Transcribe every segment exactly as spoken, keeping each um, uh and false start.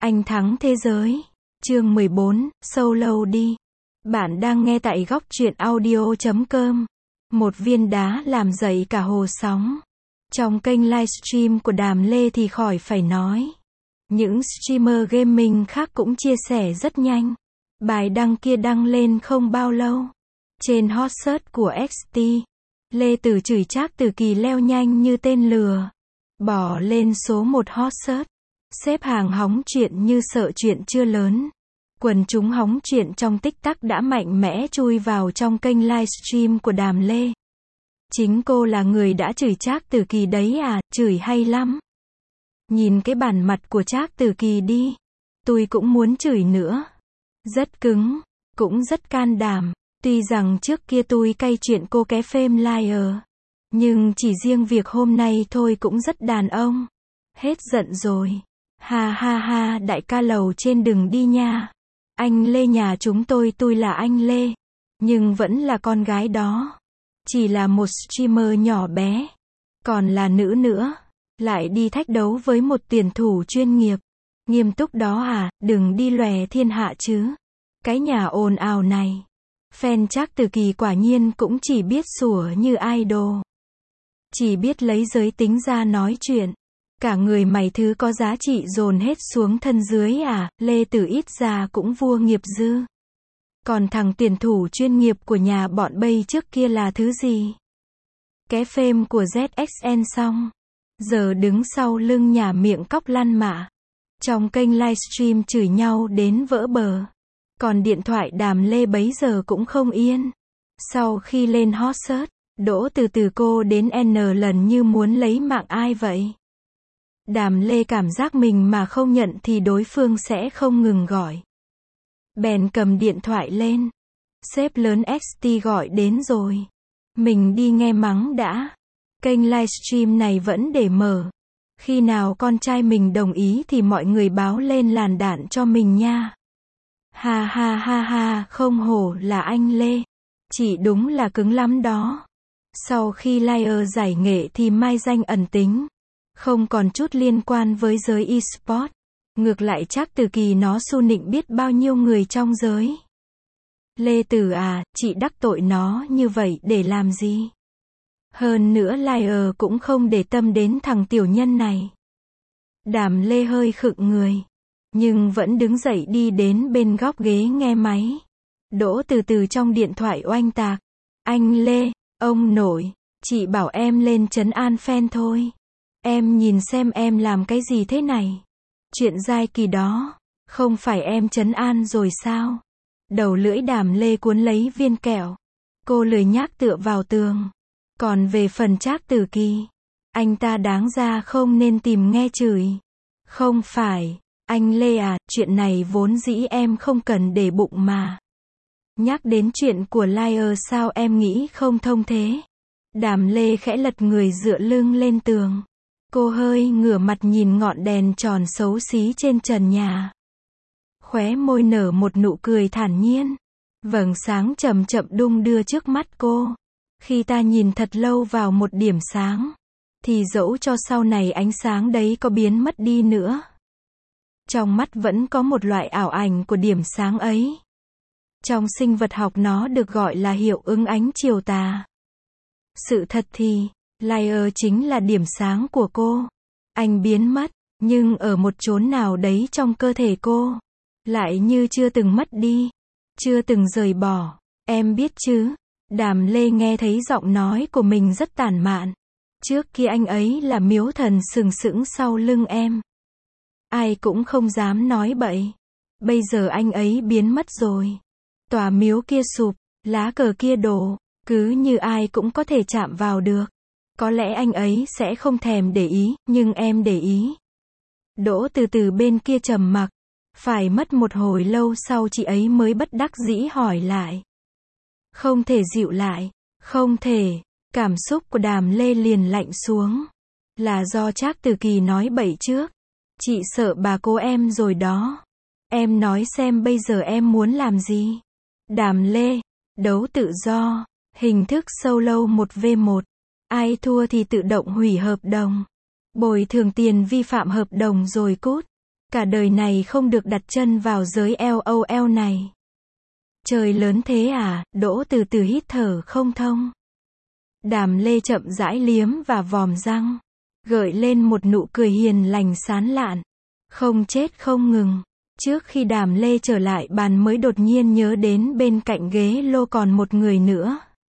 Anh thắng thế giới. Chương mười bốn, Solo đi. Bạn đang nghe tại góc truyện audio chấm com. Một viên đá làm dậy cả hồ sóng. Trong kênh livestream của Đàm Lê thì khỏi phải nói. Những streamer gaming khác cũng chia sẻ rất nhanh. Bài đăng kia đăng lên không bao lâu. Trên hot search của ích tê, Lê Tử chửi Trác Tử Kỳ leo nhanh như tên lừa. Bỏ lên số một hot search. Xếp hàng hóng chuyện như sợ chuyện chưa lớn. Quần chúng hóng chuyện trong tích tắc đã mạnh mẽ chui vào trong kênh livestream của Đàm Lê. Chính cô là người đã chửi Trác Tử Kỳ đấy à, chửi hay lắm. Nhìn cái bản mặt của Trác Tử Kỳ đi. Tôi cũng muốn chửi nữa. Rất cứng, cũng rất can đảm. Tuy rằng trước kia tôi cay chuyện cô ké phêm liar. Nhưng chỉ riêng việc hôm nay thôi cũng rất đàn ông. Hết giận rồi. Ha ha ha, đại ca lầu trên đừng đi nha. Anh Lê nhà chúng tôi tôi là anh Lê. Nhưng vẫn là con gái đó. Chỉ là một streamer nhỏ bé. Còn là nữ nữa. Lại đi thách đấu với một tuyển thủ chuyên nghiệp. Nghiêm túc đó à, đừng đi lòe thiên hạ chứ. Cái nhà ồn ào này. Fan Trác Tử Kỳ quả nhiên cũng chỉ biết sủa như idol. Chỉ biết lấy giới tính ra nói chuyện. Cả người mày thứ có giá trị dồn hết xuống thân dưới à, Lê Tử ít ra cũng vua nghiệp dư. Còn thằng tuyển thủ chuyên nghiệp của nhà bọn Bay trước kia là thứ gì? Ké phêm của Z X N xong. Giờ đứng sau lưng nhà miệng cóc lăn mạ. Trong kênh livestream chửi nhau đến vỡ bờ. Còn điện thoại Đàm Lê bấy giờ cũng không yên. Sau khi lên hot search, đỗ từ từ cô đến N lần như muốn lấy mạng ai vậy. Đàm Lê cảm giác mình mà không nhận thì đối phương sẽ không ngừng gọi. Bèn cầm điện thoại lên. Sếp lớn ích tê gọi đến rồi. Mình đi nghe mắng đã. Kênh livestream này vẫn để mở. Khi nào con trai mình đồng ý thì mọi người báo lên làn đạn cho mình nha. Ha ha ha ha, không hổ là anh Lê. Chị đúng là cứng lắm đó. Sau khi liar giải nghệ thì mai danh ẩn tính. Không còn chút liên quan với giới e-sport. Ngược lại Trác Tử Kỳ nó xu nịnh biết bao nhiêu người trong giới. Lê Tử à, chị đắc tội nó như vậy để làm gì? Hơn nữa liar cũng không để tâm đến thằng tiểu nhân này. Đàm Lê hơi khựng người. Nhưng vẫn đứng dậy đi đến bên góc ghế nghe máy. Đỗ từ từ trong điện thoại oanh tạc. Anh Lê, ông nội, chị bảo em lên trấn an fan thôi. Em nhìn xem em làm cái gì thế này. Chuyện dai kỳ đó. Không phải em trấn an rồi sao? Đầu lưỡi Đàm Lê cuốn lấy viên kẹo. Cô lười nhác tựa vào tường. Còn về phần Trác Tử Kỳ, anh ta đáng ra không nên tìm nghe chửi. Không phải, anh Lê à, chuyện này vốn dĩ em không cần để bụng mà. Nhắc đến chuyện của liar sao em nghĩ không thông thế? Đàm Lê khẽ lật người dựa lưng lên tường. Cô hơi ngửa mặt nhìn ngọn đèn tròn xấu xí trên trần nhà. Khóe môi nở một nụ cười thản nhiên. Vầng sáng chậm chậm đung đưa trước mắt cô. Khi ta nhìn thật lâu vào một điểm sáng, thì dẫu cho sau này ánh sáng đấy có biến mất đi nữa, trong mắt vẫn có một loại ảo ảnh của điểm sáng ấy. Trong sinh vật học nó được gọi là hiệu ứng ánh chiều tà. Sự thật thì, liar chính là điểm sáng của cô. Anh biến mất, nhưng ở một chốn nào đấy trong cơ thể cô, lại như chưa từng mất đi, chưa từng rời bỏ. Em biết chứ? Đàm Lê nghe thấy giọng nói của mình rất tản mạn. Trước kia anh ấy là miếu thần sừng sững sau lưng em. Ai cũng không dám nói bậy. Bây giờ anh ấy biến mất rồi. Tòa miếu kia sụp, lá cờ kia đổ, cứ như ai cũng có thể chạm vào được. Có lẽ anh ấy sẽ không thèm để ý, nhưng em để ý. Đỗ từ từ bên kia trầm mặc. Phải mất một hồi lâu sau chị ấy mới bất đắc dĩ hỏi lại. Không thể dịu lại, không thể. Cảm xúc của Đàm Lê liền lạnh xuống. Là do Trác Tử Kỳ nói bậy trước. Chị sợ bà cố em rồi đó. Em nói xem bây giờ em muốn làm gì? Đàm Lê, đấu tự do, hình thức solo một v một. Ai thua thì tự động hủy hợp đồng. Bồi thường tiền vi phạm hợp đồng rồi cút. Cả đời này không được đặt chân vào giới LOL này. Trời lớn thế à, Đỗ từ từ hít thở không thông. Đàm Lê chậm rãi liếm và vòm răng, gợi lên một nụ cười hiền lành sán lạn. Không chết không ngừng. Trước khi Đàm Lê trở lại bàn mới đột nhiên nhớ đến bên cạnh ghế lô còn một người nữa.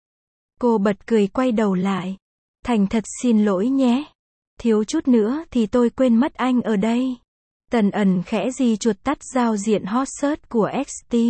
Cô bật cười quay đầu lại. Thành thật xin lỗi nhé. Thiếu chút nữa thì tôi quên mất anh ở đây. Tần ẩn khẽ di chuột tắt giao diện hot search của ích tê.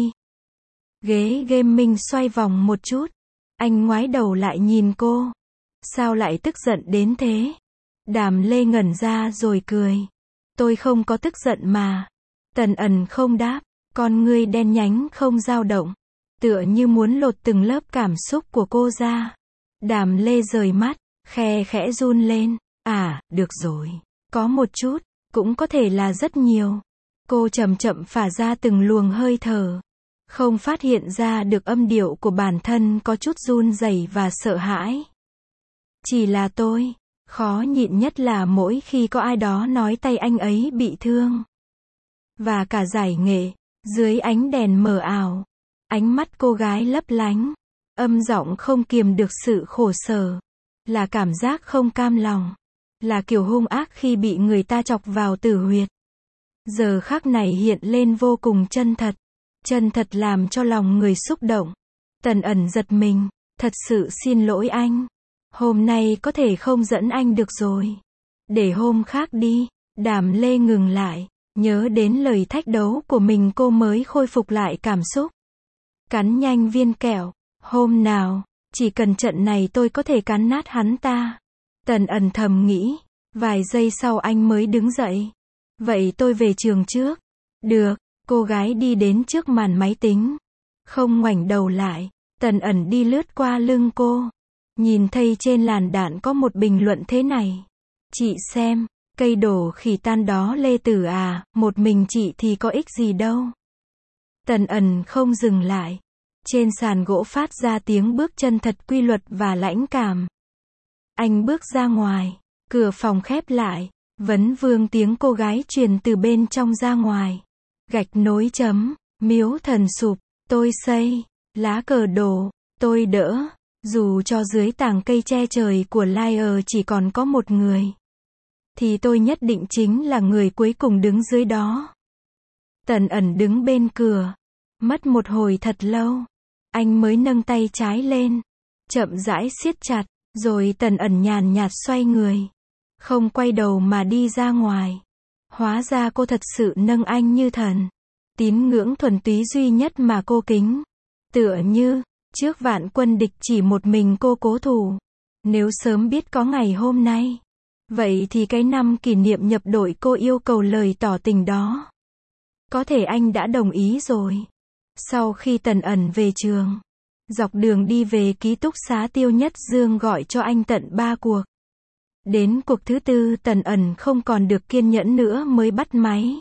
Ghế gaming xoay vòng một chút. Anh ngoái đầu lại nhìn cô. Sao lại tức giận đến thế? Đàm Lê ngẩn ra rồi cười. Tôi không có tức giận mà. Tần ẩn không đáp. Con ngươi đen nhánh không dao động. Tựa như muốn lột từng lớp cảm xúc của cô ra. Đàm Lê rời mắt, khe khẽ run lên. À, được rồi. Có một chút, cũng có thể là rất nhiều. Cô chậm chậm phả ra từng luồng hơi thở. Không phát hiện ra được âm điệu của bản thân có chút run rẩy và sợ hãi. Chỉ là tôi, khó nhịn nhất là mỗi khi có ai đó nói tay anh ấy bị thương. Và cả giải nghệ, dưới ánh đèn mờ ảo, ánh mắt cô gái lấp lánh, âm giọng không kiềm được sự khổ sở, là cảm giác không cam lòng, là kiểu hung ác khi bị người ta chọc vào tử huyệt. Giờ khắc này hiện lên vô cùng chân thật, chân thật làm cho lòng người xúc động. Tần ẩn giật mình, thật sự xin lỗi anh. Hôm nay có thể không dẫn anh được rồi. Để hôm khác đi. Đàm Lê ngừng lại, nhớ đến lời thách đấu của mình cô mới khôi phục lại cảm xúc. Cắn nhanh viên kẹo, hôm nào, chỉ cần trận này tôi có thể cắn nát hắn ta. Tần ẩn thầm nghĩ, vài giây sau anh mới đứng dậy. Vậy tôi về trường trước. Được, cô gái đi đến trước màn máy tính. Không ngoảnh đầu lại, Tần ẩn đi lướt qua lưng cô. Nhìn thấy trên làn đạn có một bình luận thế này. Chị xem, cây đổ khỉ tan đó Lê Tử à, một mình chị thì có ích gì đâu. Tần ẩn không dừng lại. Trên sàn gỗ phát ra tiếng bước chân thật quy luật và lãnh cảm. Anh bước ra ngoài, cửa phòng khép lại, vấn vương tiếng cô gái truyền từ bên trong ra ngoài. Gạch nối chấm, miếu thần sụp, tôi xây, lá cờ đổ, tôi đỡ. Dù cho dưới tàng cây che trời của Liar chỉ còn có một người, thì tôi nhất định chính là người cuối cùng đứng dưới đó. Tần ẩn đứng bên cửa. Mất một hồi thật lâu, anh mới nâng tay trái lên, chậm rãi siết chặt, rồi Tần ẩn nhàn nhạt xoay người, không quay đầu mà đi ra ngoài. Hóa ra cô thật sự nâng anh như thần. Tín ngưỡng thuần túy duy nhất mà cô kính. Tựa như, trước vạn quân địch chỉ một mình cô cố thủ. Nếu sớm biết có ngày hôm nay, vậy thì cái năm kỷ niệm nhập đội cô yêu cầu lời tỏ tình đó, có thể anh đã đồng ý rồi. Sau khi Tần ẩn về trường, dọc đường đi về ký túc xá Tiêu Nhất Dương gọi cho anh tận ba cuộc. Đến cuộc thứ tư Tần ẩn không còn được kiên nhẫn nữa mới bắt máy.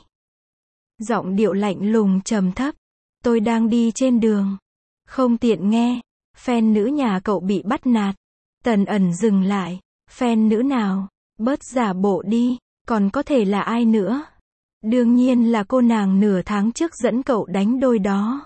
Giọng điệu lạnh lùng trầm thấp. Tôi đang đi trên đường. Không tiện nghe. Fan nữ nhà cậu bị bắt nạt. Tần ẩn dừng lại. Fan nữ nào? Bớt giả bộ đi. Còn có thể là ai nữa? Đương nhiên là cô nàng nửa tháng trước dẫn cậu đánh đôi đó.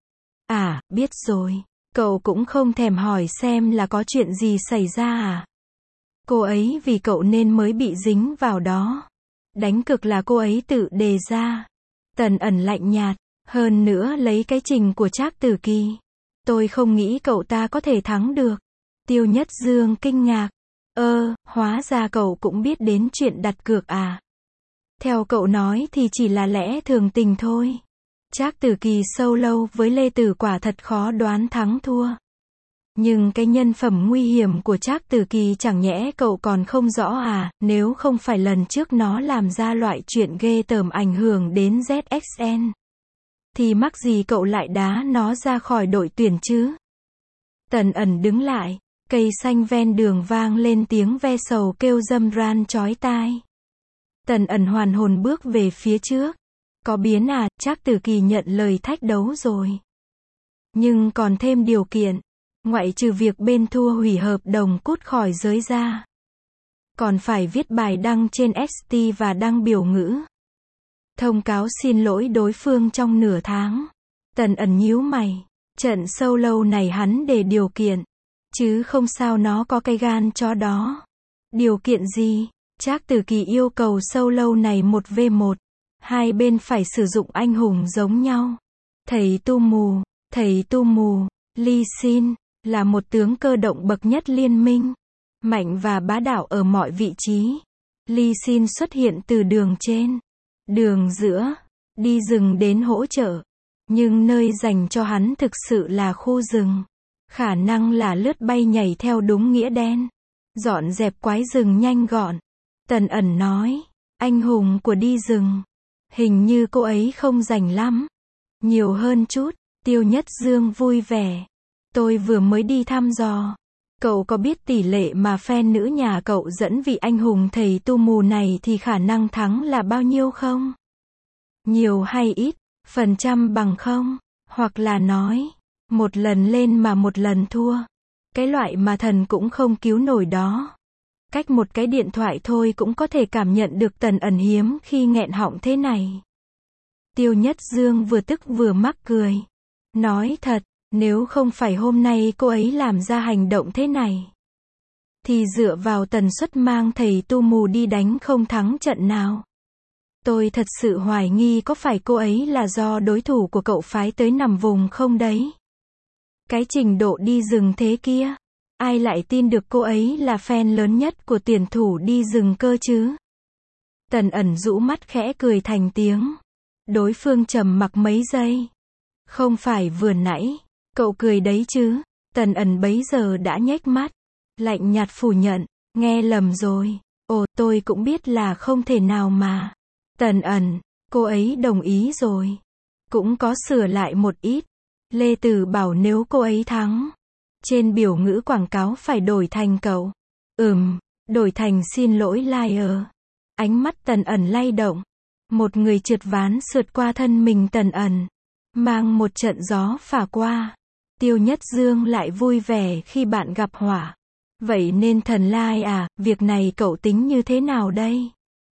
À, biết rồi. Cậu cũng không thèm hỏi xem là có chuyện gì xảy ra à? Cô ấy vì cậu nên mới bị dính vào đó. Đánh cược là cô ấy tự đề ra. Tần ẩn lạnh nhạt. Hơn nữa lấy cái trình của Trác Tử Kỳ. Tôi không nghĩ cậu ta có thể thắng được. Tiêu Nhất Dương kinh ngạc. Ơ, hóa ra cậu cũng biết đến chuyện đặt cược à? Theo cậu nói thì chỉ là lẽ thường tình thôi. Trác Tử Kỳ solo với Lê Tử quả thật khó đoán thắng thua. Nhưng cái nhân phẩm nguy hiểm của Trác Tử Kỳ chẳng nhẽ cậu còn không rõ à? Nếu không phải lần trước nó làm ra loại chuyện ghê tởm ảnh hưởng đến Z X N, thì mắc gì cậu lại đá nó ra khỏi đội tuyển chứ? Tần ẩn đứng lại. Cây xanh ven đường vang lên tiếng ve sầu kêu râm ran chói tai. Tần ẩn hoàn hồn bước về phía trước. Có biến à? Trác Tử Kỳ nhận lời thách đấu rồi. Nhưng còn thêm điều kiện. Ngoại trừ việc bên thua hủy hợp đồng cút khỏi giới ra, còn phải viết bài đăng trên ét tê và đăng biểu ngữ. Thông cáo xin lỗi đối phương trong nửa tháng. Tần ẩn nhíu mày. Trận solo này hắn để điều kiện. Chứ không sao nó có cái gan chó đó. Điều kiện gì? Trác Tử Kỳ yêu cầu solo này một vs một. Hai bên phải sử dụng anh hùng giống nhau. Thầy tu mù, thầy tu mù, Lee Sin, là một tướng cơ động bậc nhất liên minh. Mạnh và bá đạo ở mọi vị trí. Lee Sin xuất hiện từ đường trên, đường giữa, đi rừng đến hỗ trợ. Nhưng nơi dành cho hắn thực sự là khu rừng. Khả năng là lướt bay nhảy theo đúng nghĩa đen. Dọn dẹp quái rừng nhanh gọn. Tần ẩn nói, anh hùng của đi rừng. Hình như cô ấy không rành lắm. Nhiều hơn chút. Tiêu Nhất Dương vui vẻ. Tôi vừa mới đi thăm dò. Cậu có biết tỷ lệ mà fan nữ nhà cậu dẫn vị anh hùng thầy tu mù này thì khả năng thắng là bao nhiêu không? Nhiều hay ít? Phần trăm bằng không? Hoặc là nói, một lần lên mà một lần thua. Cái loại mà thần cũng không cứu nổi đó. Cách một cái điện thoại thôi cũng có thể cảm nhận được Tần ẩn hiếm khi nghẹn họng thế này. Tiêu Nhất Dương vừa tức vừa mắc cười. Nói thật, nếu không phải hôm nay cô ấy làm ra hành động thế này, thì dựa vào tần suất mang thầy tu mù đi đánh không thắng trận nào. Tôi thật sự hoài nghi có phải cô ấy là do đối thủ của cậu phái tới nằm vùng không đấy. Cái trình độ đi rừng thế kia, ai lại tin được cô ấy là fan lớn nhất của tuyển thủ đi rừng cơ chứ? Tần ẩn rũ mắt khẽ cười thành tiếng. Đối phương trầm mặc mấy giây. Không phải vừa nãy, cậu cười đấy chứ? Tần ẩn bấy giờ đã nhếch mắt, lạnh nhạt phủ nhận, nghe lầm rồi. Ồ, tôi cũng biết là không thể nào mà. Tần ẩn, cô ấy đồng ý rồi. Cũng có sửa lại một ít. Lê Tử bảo nếu cô ấy thắng, trên biểu ngữ quảng cáo phải đổi thành cậu. Ừm, đổi thành xin lỗi liar. Ánh mắt Tần ẩn lay động. Một người trượt ván sượt qua thân mình Tần ẩn. Mang một trận gió phả qua. Tiêu Nhất Dương lại vui vẻ khi bạn gặp họa. Vậy nên thần lai à, việc này cậu tính như thế nào đây?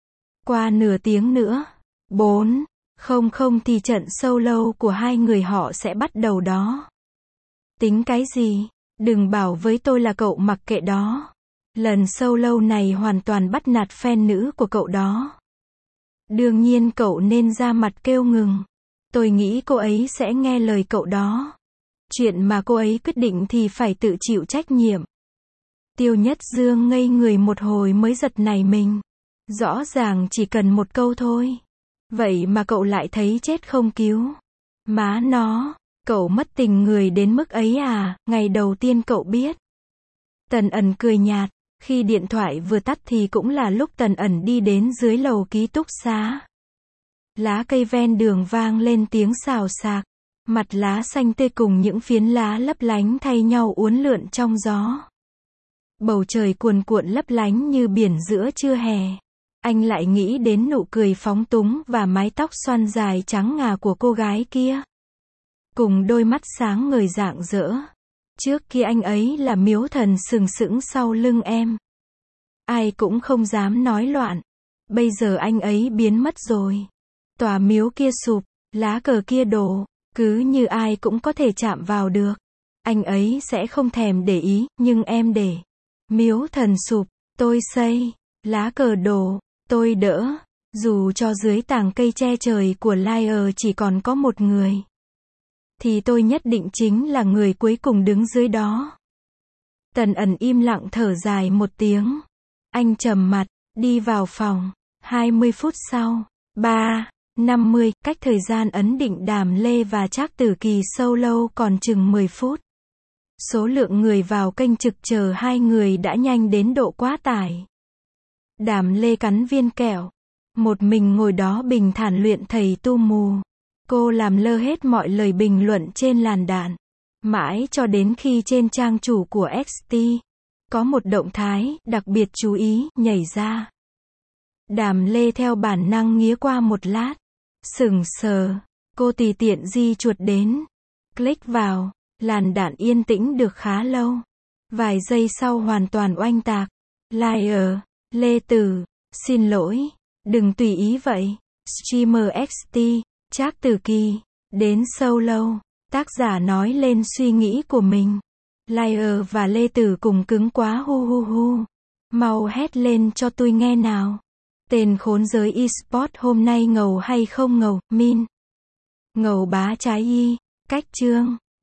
Qua nửa tiếng nữa, bốn, không không thì trận solo của hai người họ sẽ bắt đầu đó. Tính cái gì? Đừng bảo với tôi là cậu mặc kệ đó. Lần solo này hoàn toàn bắt nạt fan nữ của cậu đó. Đương nhiên cậu nên ra mặt kêu ngừng. Tôi nghĩ cô ấy sẽ nghe lời cậu đó. Chuyện mà cô ấy quyết định thì phải tự chịu trách nhiệm. Tiêu Nhất Dương ngây người một hồi mới giật nảy mình. Rõ ràng chỉ cần một câu thôi. Vậy mà cậu lại thấy chết không cứu. Má nó, cậu mất tình người đến mức ấy à, ngày đầu tiên cậu biết. Tần ẩn cười nhạt. Khi điện thoại vừa tắt thì cũng là lúc Tần ẩn đi đến dưới lầu ký túc xá. Lá cây ven đường vang lên tiếng xào xạc. Mặt lá xanh tươi cùng những phiến lá lấp lánh thay nhau uốn lượn trong gió. Bầu trời cuồn cuộn lấp lánh như biển giữa trưa hè. Anh lại nghĩ đến nụ cười phóng túng và mái tóc xoăn dài trắng ngà của cô gái kia. Cùng đôi mắt sáng ngời rạng rỡ. Trước kia anh ấy là miếu thần sừng sững sau lưng em. Ai cũng không dám nói loạn. Bây giờ anh ấy biến mất rồi. Tòa miếu kia sụp, lá cờ kia đổ, cứ như ai cũng có thể chạm vào được. Anh ấy sẽ không thèm để ý, nhưng em để. Miếu thần sụp, tôi xây. Lá cờ đổ, tôi đỡ. Dù cho dưới tàng cây che trời của liar chỉ còn có một người, thì tôi nhất định chính là người cuối cùng đứng dưới đó. Tần ẩn im lặng thở dài một tiếng. Anh trầm mặt, đi vào phòng. hai mươi phút sau, ba, năm mươi, cách thời gian ấn định Đàm Lê và Trác Tử Kỳ solo còn chừng mười phút. Số lượng người vào kênh trực chờ hai người đã nhanh đến độ quá tải. Đàm Lê cắn viên kẹo. Một mình ngồi đó bình thản luyện thầy tu mù. Cô làm lơ hết mọi lời bình luận trên làn đạn. Mãi cho đến khi trên trang chủ của ích tê, có một động thái đặc biệt chú ý nhảy ra. Đàm Lê theo bản năng nghía qua một lát. Sững sờ. Cô tùy tiện di chuột đến. Click vào. Làn đạn yên tĩnh được khá lâu. Vài giây sau hoàn toàn oanh tạc. Liar. Lê Tử. Xin lỗi. Đừng tùy ý vậy. Streamer ích tê, Trác Tử Kỳ, đến Solo. Tác giả nói lên suy nghĩ của mình. Layer và Lê Tử cùng cứng quá hu hu hu. Mau hét lên cho tôi nghe nào. Tên khốn giới eSport hôm nay ngầu hay không ngầu, Min? Ngầu bá trái y. Cách chương.